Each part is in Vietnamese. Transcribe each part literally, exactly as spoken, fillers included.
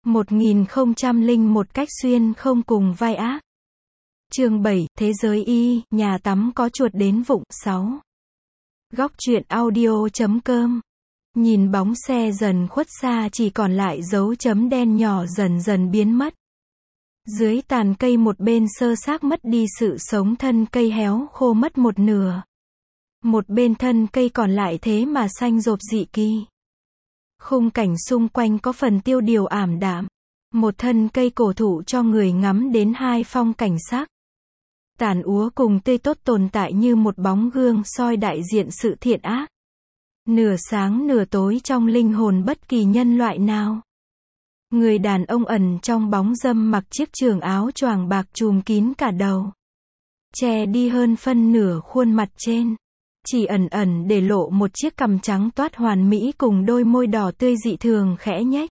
một nghìn không trăm lẻ một cách xuyên không cùng vai ác. Chương bảy, Thế giới y, nhà tắm có chuột đến vụng. sáu. Góc truyện audio chấm com. Nhìn bóng xe dần khuất xa, chỉ còn lại dấu chấm đen nhỏ dần dần biến mất. Dưới tàn cây một bên sơ xác mất đi sự sống, thân cây héo khô mất một nửa. Một bên thân cây còn lại thế mà xanh rộp dị kỳ. Khung cảnh xung quanh có phần tiêu điều ảm đạm. Một thân cây cổ thụ cho người ngắm đến hai phong cảnh sắc. Tàn úa cùng tươi tốt tồn tại như một bóng gương soi đại diện sự thiện ác. Nửa sáng nửa tối trong linh hồn bất kỳ nhân loại nào. Người đàn ông ẩn trong bóng râm mặc chiếc trường áo choàng bạc trùm kín cả đầu. Che đi hơn phân nửa khuôn mặt trên. Chỉ ẩn ẩn để lộ một chiếc cằm trắng toát hoàn mỹ cùng đôi môi đỏ tươi dị thường khẽ nhếch.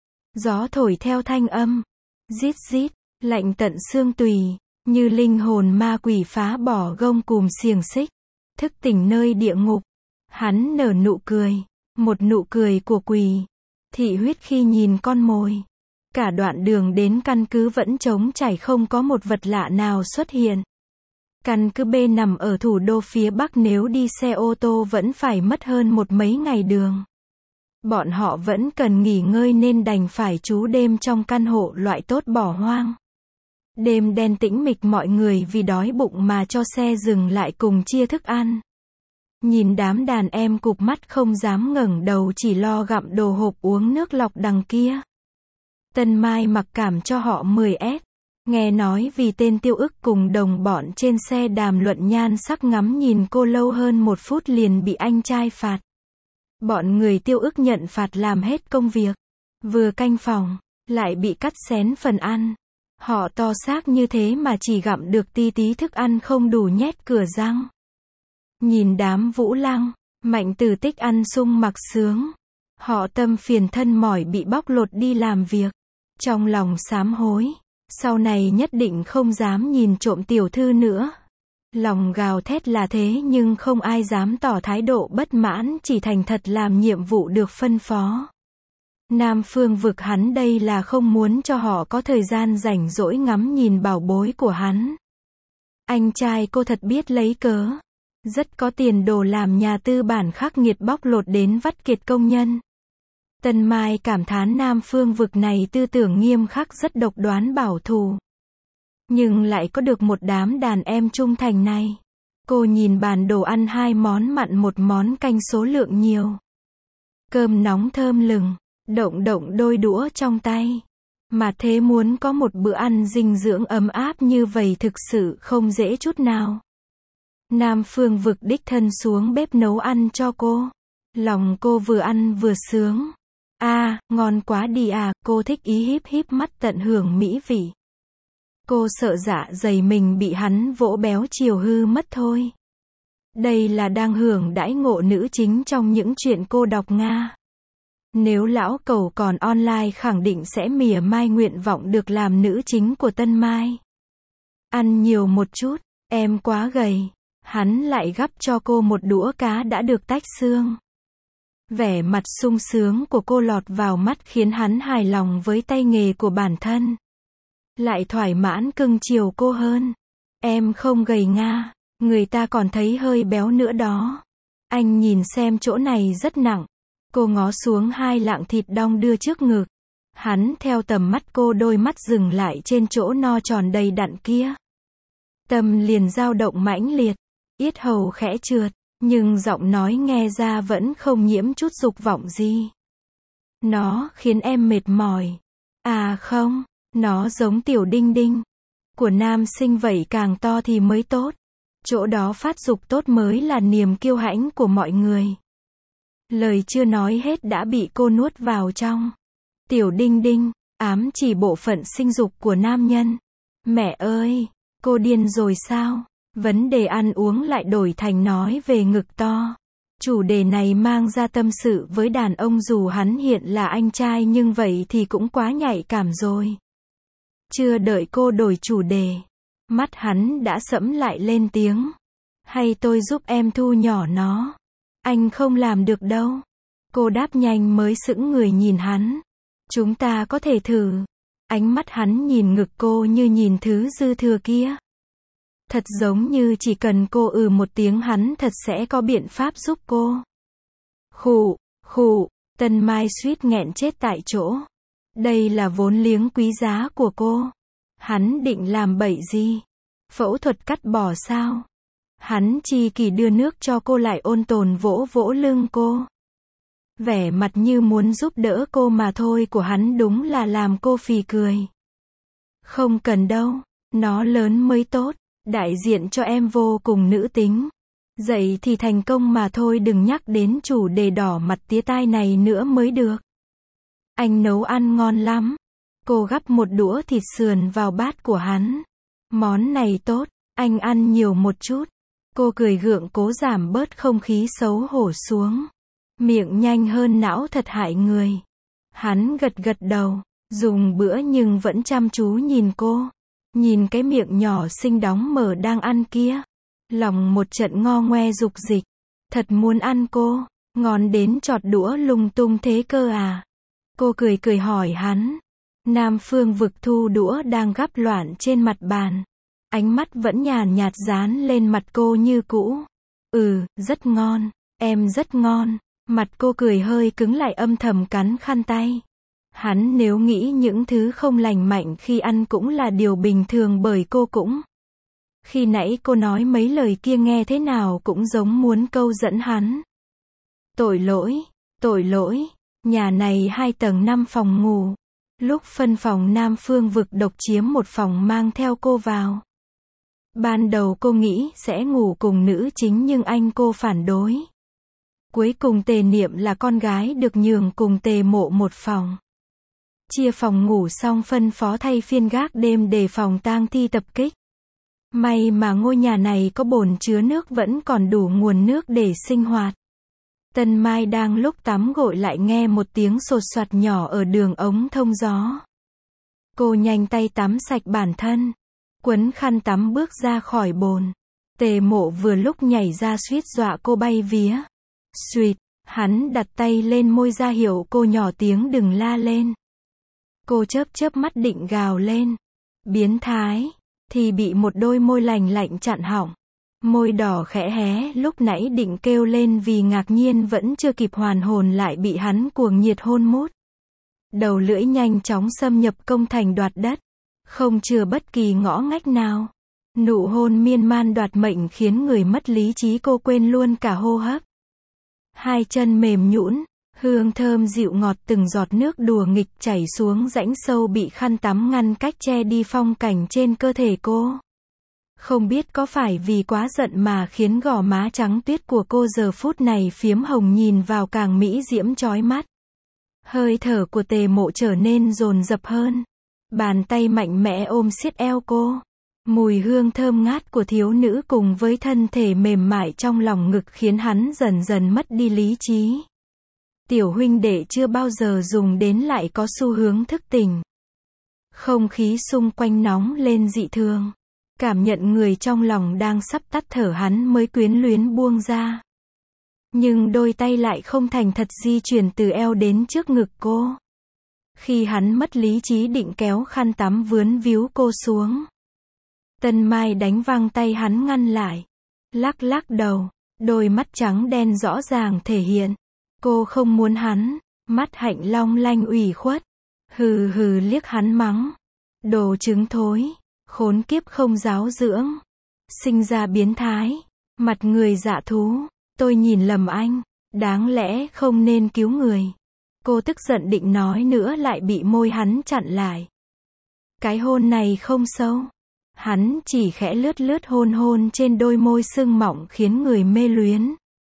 Gió thổi theo thanh âm. Rít rít, lạnh tận xương tùy, như linh hồn ma quỷ phá bỏ gông cùm xiềng xích. Thức tỉnh nơi địa ngục. Hắn nở nụ cười. Một nụ cười của quỷ. Thị huyết khi nhìn con mồi. Cả đoạn đường đến căn cứ vẫn trống trải, không có một vật lạ nào xuất hiện. Căn cứ B nằm ở thủ đô phía Bắc, nếu đi xe ô tô vẫn phải mất hơn một mấy ngày đường. Bọn họ vẫn cần nghỉ ngơi nên đành phải trú đêm trong căn hộ loại tốt bỏ hoang. Đêm đen tĩnh mịch, mọi người vì đói bụng mà cho xe dừng lại cùng chia thức ăn. Nhìn đám đàn em cụp mắt không dám ngẩng đầu, chỉ lo gặm đồ hộp uống nước lọc đằng kia. Tân Mai mặc cảm cho họ mười ét. Nghe nói vì tên Tiêu Ức cùng đồng bọn trên xe đàm luận nhan sắc, ngắm nhìn cô lâu hơn một phút liền bị anh trai phạt. Bọn người Tiêu Ức nhận phạt làm hết công việc. Vừa canh phòng, lại bị cắt xén phần ăn. Họ to xác như thế mà chỉ gặm được tí tí thức ăn không đủ nhét cửa răng. Nhìn đám Vũ Lăng, Mạnh Tử Tích ăn sung mặc sướng. Họ tâm phiền thân mỏi bị bóc lột đi làm việc. Trong lòng sám hối. Sau này nhất định không dám nhìn trộm tiểu thư nữa. Lòng gào thét là thế nhưng không ai dám tỏ thái độ bất mãn, chỉ thành thật làm nhiệm vụ được phân phó. Nam Phương vực hắn đây là không muốn cho họ có thời gian rảnh rỗi ngắm nhìn bảo bối của hắn. Anh trai cô thật biết lấy cớ. Rất có tiền đồ làm nhà tư bản khắc nghiệt bóc lột đến vắt kiệt công nhân. Tân Mai cảm thán Nam Phương vực này tư tưởng nghiêm khắc, rất độc đoán bảo thủ. Nhưng lại có được một đám đàn em trung thành này. Cô nhìn bàn đồ ăn, hai món mặn một món canh, số lượng nhiều. Cơm nóng thơm lừng, động động đôi đũa trong tay. Mà thế muốn có một bữa ăn dinh dưỡng ấm áp như vậy thực sự không dễ chút nào. Nam Phương vực đích thân xuống bếp nấu ăn cho cô. Lòng cô vừa ăn vừa sướng. À, ngon quá đi à, cô thích ý híp híp mắt tận hưởng mỹ vị. Cô sợ dạ dày mình bị hắn vỗ béo chiều hư mất thôi. Đây là đang hưởng đãi ngộ nữ chính trong những chuyện cô đọc Nga. Nếu lão cẩu còn online khẳng định sẽ mỉa mai nguyện vọng được làm nữ chính của Tân Mai. Ăn nhiều một chút, em quá gầy. Hắn lại gắp cho cô một đũa cá đã được tách xương. Vẻ mặt sung sướng của cô lọt vào mắt khiến hắn hài lòng với tay nghề của bản thân. Lại thoải mãn cưng chiều cô hơn. Em không gầy Nga, người ta còn thấy hơi béo nữa đó. Anh nhìn xem chỗ này rất nặng. Cô ngó xuống hai lạng thịt đong đưa trước ngực. Hắn theo tầm mắt cô, đôi mắt dừng lại trên chỗ no tròn đầy đặn kia. Tâm liền dao động mãnh liệt, yết hầu khẽ trượt. Nhưng giọng nói nghe ra vẫn không nhiễm chút dục vọng gì. Nó khiến em mệt mỏi. À không, nó giống tiểu đinh đinh. Của nam sinh vậy, càng to thì mới tốt. Chỗ đó phát dục tốt mới là niềm kiêu hãnh của mọi người. Lời chưa nói hết đã bị cô nuốt vào trong. Tiểu đinh đinh, ám chỉ bộ phận sinh dục của nam nhân. Mẹ ơi, cô điên rồi sao? Vấn đề ăn uống lại đổi thành nói về ngực to. Chủ đề này mang ra tâm sự với đàn ông dù hắn hiện là anh trai, nhưng vậy thì cũng quá nhạy cảm rồi. Chưa đợi cô đổi chủ đề, mắt hắn đã sẫm lại lên tiếng. Hay tôi giúp em thu nhỏ nó? Anh không làm được đâu. Cô đáp nhanh mới sững người nhìn hắn. Chúng ta có thể thử. Ánh mắt hắn nhìn ngực cô như nhìn thứ dư thừa kia. Thật giống như chỉ cần cô ừ một tiếng hắn thật sẽ có biện pháp giúp cô. Khụ, khụ, Tân Mai suýt nghẹn chết tại chỗ. Đây là vốn liếng quý giá của cô. Hắn định làm bậy gì? Phẫu thuật cắt bỏ sao? Hắn chi kỳ đưa nước cho cô lại ôn tồn vỗ vỗ lưng cô. Vẻ mặt như muốn giúp đỡ cô mà thôi của hắn đúng là làm cô phì cười. Không cần đâu, nó lớn mới tốt, đại diện cho em vô cùng nữ tính. Dậy thì thành công mà thôi, đừng nhắc đến chủ đề đỏ mặt tía tai này nữa mới được. Anh nấu ăn ngon lắm. Cô gắp một đũa thịt sườn vào bát của hắn. Món này tốt, anh ăn nhiều một chút. Cô cười gượng cố giảm bớt không khí xấu hổ xuống. Miệng nhanh hơn não thật hại người. Hắn gật gật đầu, dùng bữa nhưng vẫn chăm chú nhìn cô. Nhìn cái miệng nhỏ xinh đóng mở đang ăn kia. Lòng một trận ngo ngoe dục dịch. Thật muốn ăn cô, ngon đến chọt đũa lung tung thế cơ à? Cô cười cười hỏi hắn. Nam Phương Vực thu đũa đang gắp loạn trên mặt bàn. Ánh mắt vẫn nhàn nhạt dán lên mặt cô như cũ. Ừ, rất ngon, em rất ngon. Mặt cô cười hơi cứng lại âm thầm cắn khăn tay. Hắn nếu nghĩ những thứ không lành mạnh khi ăn cũng là điều bình thường bởi cô cũng. Khi nãy cô nói mấy lời kia nghe thế nào cũng giống muốn câu dẫn hắn. Tội lỗi, tội lỗi, nhà này hai tầng năm phòng ngủ. Lúc phân phòng Nam Phương Vực độc chiếm một phòng mang theo cô vào. Ban đầu cô nghĩ sẽ ngủ cùng nữ chính nhưng anh cô phản đối. Cuối cùng Tề Niệm là con gái được nhường cùng Tề Mộ một phòng. Chia phòng ngủ xong phân phó thay phiên gác đêm đề phòng tang thi tập kích. May mà ngôi nhà này có bồn chứa nước vẫn còn đủ nguồn nước để sinh hoạt. Tân Mai đang lúc tắm gội lại nghe một tiếng sột soạt nhỏ ở đường ống thông gió. Cô nhanh tay tắm sạch bản thân, quấn khăn tắm bước ra khỏi bồn. Tề Mộ vừa lúc nhảy ra suýt dọa cô bay vía. Suýt, hắn đặt tay lên môi ra hiệu cô nhỏ tiếng đừng la lên. Cô chớp chớp mắt định gào lên. Biến thái, thì bị một đôi môi lành lạnh chặn họng. Môi đỏ khẽ hé, lúc nãy định kêu lên vì ngạc nhiên vẫn chưa kịp hoàn hồn lại bị hắn cuồng nhiệt hôn mút. Đầu lưỡi nhanh chóng xâm nhập công thành đoạt đất, không chừa bất kỳ ngõ ngách nào. Nụ hôn miên man đoạt mệnh khiến người mất lý trí, cô quên luôn cả hô hấp. Hai chân mềm nhũn, hương thơm dịu ngọt từng giọt nước đùa nghịch chảy xuống rãnh sâu bị khăn tắm ngăn cách che đi phong cảnh trên cơ thể cô. Không biết có phải vì quá giận mà khiến gò má trắng tuyết của cô giờ phút này phiếm hồng nhìn vào càng mỹ diễm chói mắt. Hơi thở của Tề Mộ trở nên dồn dập hơn. Bàn tay mạnh mẽ ôm siết eo cô. Mùi hương thơm ngát của thiếu nữ cùng với thân thể mềm mại trong lòng ngực khiến hắn dần dần mất đi lý trí. Tiểu huynh đệ chưa bao giờ dùng đến lại có xu hướng thức tỉnh. Không khí xung quanh nóng lên dị thường. Cảm nhận người trong lòng đang sắp tắt thở hắn mới quyến luyến buông ra. Nhưng đôi tay lại không thành thật di chuyển từ eo đến trước ngực cô. Khi hắn mất lý trí định kéo khăn tắm vướn víu cô xuống. Tân Mai đánh văng tay hắn ngăn lại. Lắc lắc đầu, đôi mắt trắng đen rõ ràng thể hiện. Cô không muốn hắn, mắt hạnh long lanh ủy khuất. Hừ hừ liếc hắn mắng. Đồ trứng thối, khốn kiếp không giáo dưỡng. Sinh ra biến thái, mặt người dạ thú. Tôi nhìn lầm anh, đáng lẽ không nên cứu người. Cô tức giận định nói nữa lại bị môi hắn chặn lại. Cái hôn này không sâu. Hắn chỉ khẽ lướt lướt hôn hôn trên đôi môi sưng mọng khiến người mê luyến.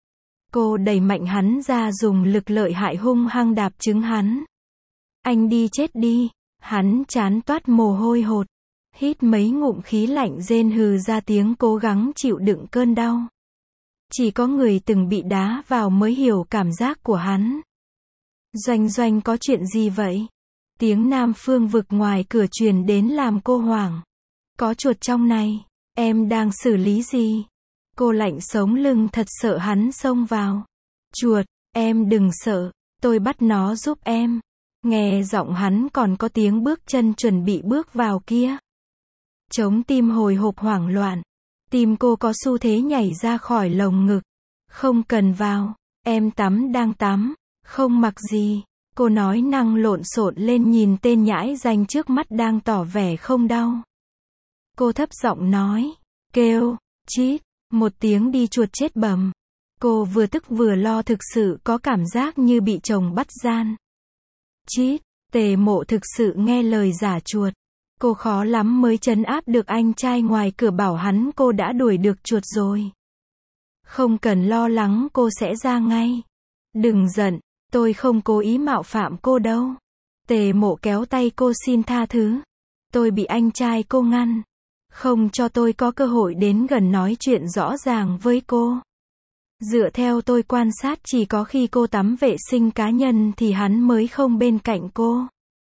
Cô đẩy mạnh hắn ra dùng lực lợi hại hung hăng đạp trứng hắn. Anh đi chết đi. Hắn chán toát mồ hôi hột. Hít mấy ngụm khí lạnh rên hừ ra tiếng cố gắng chịu đựng cơn đau. Chỉ có người từng bị đá vào mới hiểu cảm giác của hắn. Doanh Doanh có chuyện gì vậy? Tiếng Nam Phương Vực ngoài cửa truyền đến làm cô hoảng. Có chuột trong này, em đang xử lý gì? Cô lạnh sống lưng thật sợ hắn xông vào. Chuột, em đừng sợ, tôi bắt nó giúp em. Nghe giọng hắn còn có tiếng bước chân chuẩn bị bước vào kia. Trống tim hồi hộp hoảng loạn. Tim cô có xu thế nhảy ra khỏi lồng ngực. Không cần vào, em tắm đang tắm, không mặc gì. Cô nói năng lộn xộn lên nhìn tên nhãi danh trước mắt đang tỏ vẻ không đau. Cô thấp giọng nói, kêu, chít, một tiếng đi chuột chết bầm. Cô vừa tức vừa lo thực sự có cảm giác như bị chồng bắt gian. Chít, Tề Mộ thực sự nghe lời giả chuột. Cô khó lắm mới trấn áp được anh trai ngoài cửa bảo hắn cô đã đuổi được chuột rồi. Không cần lo lắng cô sẽ ra ngay. Đừng giận, tôi không cố ý mạo phạm cô đâu. Tề Mộ kéo tay cô xin tha thứ. Tôi bị anh trai cô ngăn. Không cho tôi có cơ hội đến gần nói chuyện rõ ràng với cô. Dựa theo tôi quan sát chỉ có khi cô tắm vệ sinh cá nhân thì hắn mới không bên cạnh cô.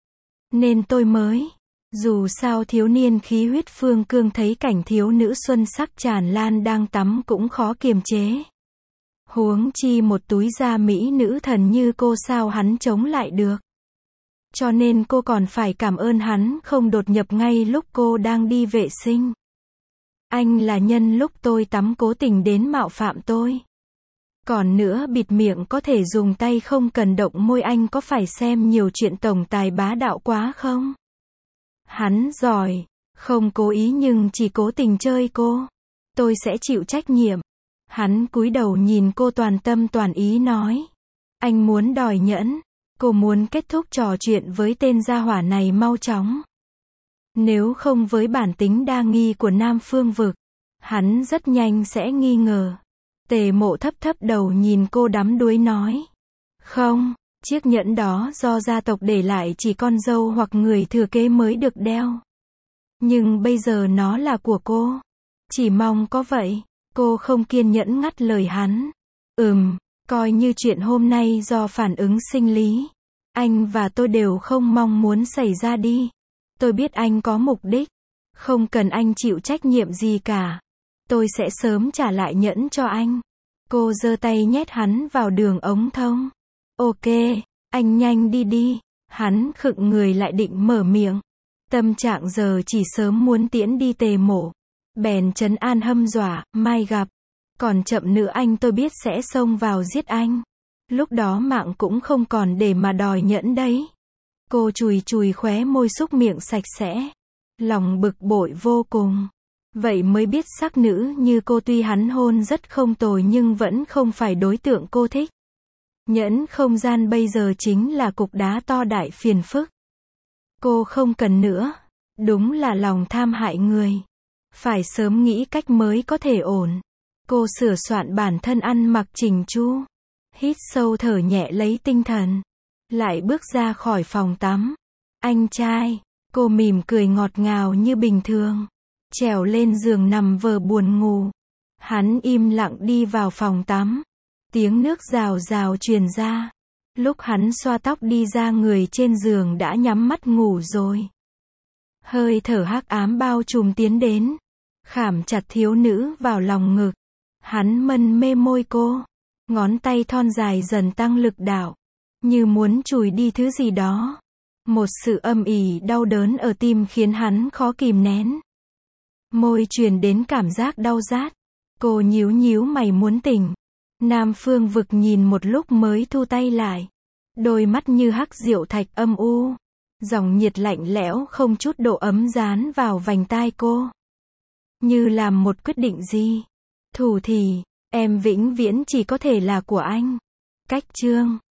Nên tôi mới. Dù sao thiếu niên khí huyết phương cương thấy cảnh thiếu nữ xuân sắc tràn lan đang tắm cũng khó kiềm chế. Huống chi một túi da mỹ nữ thần như cô sao hắn chống lại được. Cho nên cô còn phải cảm ơn hắn không đột nhập ngay lúc cô đang đi vệ sinh. Anh là nhân lúc tôi tắm cố tình đến mạo phạm tôi. Còn nữa bịt miệng có thể dùng tay không cần động môi, anh có phải xem nhiều chuyện tổng tài bá đạo quá không? Hắn giỏi, không cố ý nhưng chỉ cố tình chơi cô. Tôi sẽ chịu trách nhiệm. Hắn cúi đầu nhìn cô toàn tâm toàn ý nói. Anh muốn đòi nhẫn. Cô muốn kết thúc trò chuyện với tên gia hỏa này mau chóng. Nếu không với bản tính đa nghi của Nam Phương Vực, hắn rất nhanh sẽ nghi ngờ. Tề Mộ thấp thấp đầu nhìn cô đắm đuối nói. Không, chiếc nhẫn đó do gia tộc để lại chỉ con dâu hoặc người thừa kế mới được đeo. Nhưng bây giờ nó là của cô. Chỉ mong có vậy. Cô không kiên nhẫn ngắt lời hắn. Ừm, coi như chuyện hôm nay do phản ứng sinh lý. Anh và tôi đều không mong muốn xảy ra đi. Tôi biết anh có mục đích. Không cần anh chịu trách nhiệm gì cả. Tôi sẽ sớm trả lại nhẫn cho anh. Cô giơ tay nhét hắn vào đường ống thông. Ok, anh nhanh đi đi. Hắn khựng người lại định mở miệng. Tâm trạng giờ chỉ sớm muốn tiễn đi Tề Mộ. Bèn trấn an hâm dọa, mai gặp. Còn chậm nữa anh tôi biết sẽ xông vào giết anh. Lúc đó mạng cũng không còn để mà đòi nhẫn đấy. Cô chùi chùi khóe môi xúc miệng sạch sẽ. Lòng bực bội vô cùng. Vậy mới biết sắc nữ như cô tuy hắn hôn rất không tồi nhưng vẫn không phải đối tượng cô thích. Nhẫn không gian bây giờ chính là cục đá to đại phiền phức. Cô không cần nữa. Đúng là lòng tham hại người. Phải sớm nghĩ cách mới có thể ổn. Cô sửa soạn bản thân ăn mặc chỉnh chu. Hít sâu thở nhẹ lấy tinh thần. Lại bước ra khỏi phòng tắm. Anh trai. Cô mỉm cười ngọt ngào như bình thường. Trèo lên giường nằm vờ buồn ngủ. Hắn im lặng đi vào phòng tắm. Tiếng nước rào rào truyền ra. Lúc hắn xoa tóc đi ra người trên giường đã nhắm mắt ngủ rồi. Hơi thở hắc ám bao trùm tiến đến. Khảm chặt thiếu nữ vào lòng ngực. Hắn mân mê môi cô. Ngón tay thon dài dần tăng lực đạo. Như muốn chùi đi thứ gì đó. Một sự âm ỉ đau đớn ở tim khiến hắn khó kìm nén. Môi truyền đến cảm giác đau rát. Cô nhíu nhíu mày muốn tỉnh. Nam Phương Vực nhìn một lúc mới thu tay lại. Đôi mắt như hắc diệu thạch âm u. Dòng nhiệt lạnh lẽo không chút độ ấm dán vào vành tai cô. Như làm một quyết định gì. Thủ thì, em vĩnh viễn chỉ có thể là của anh. Cách chương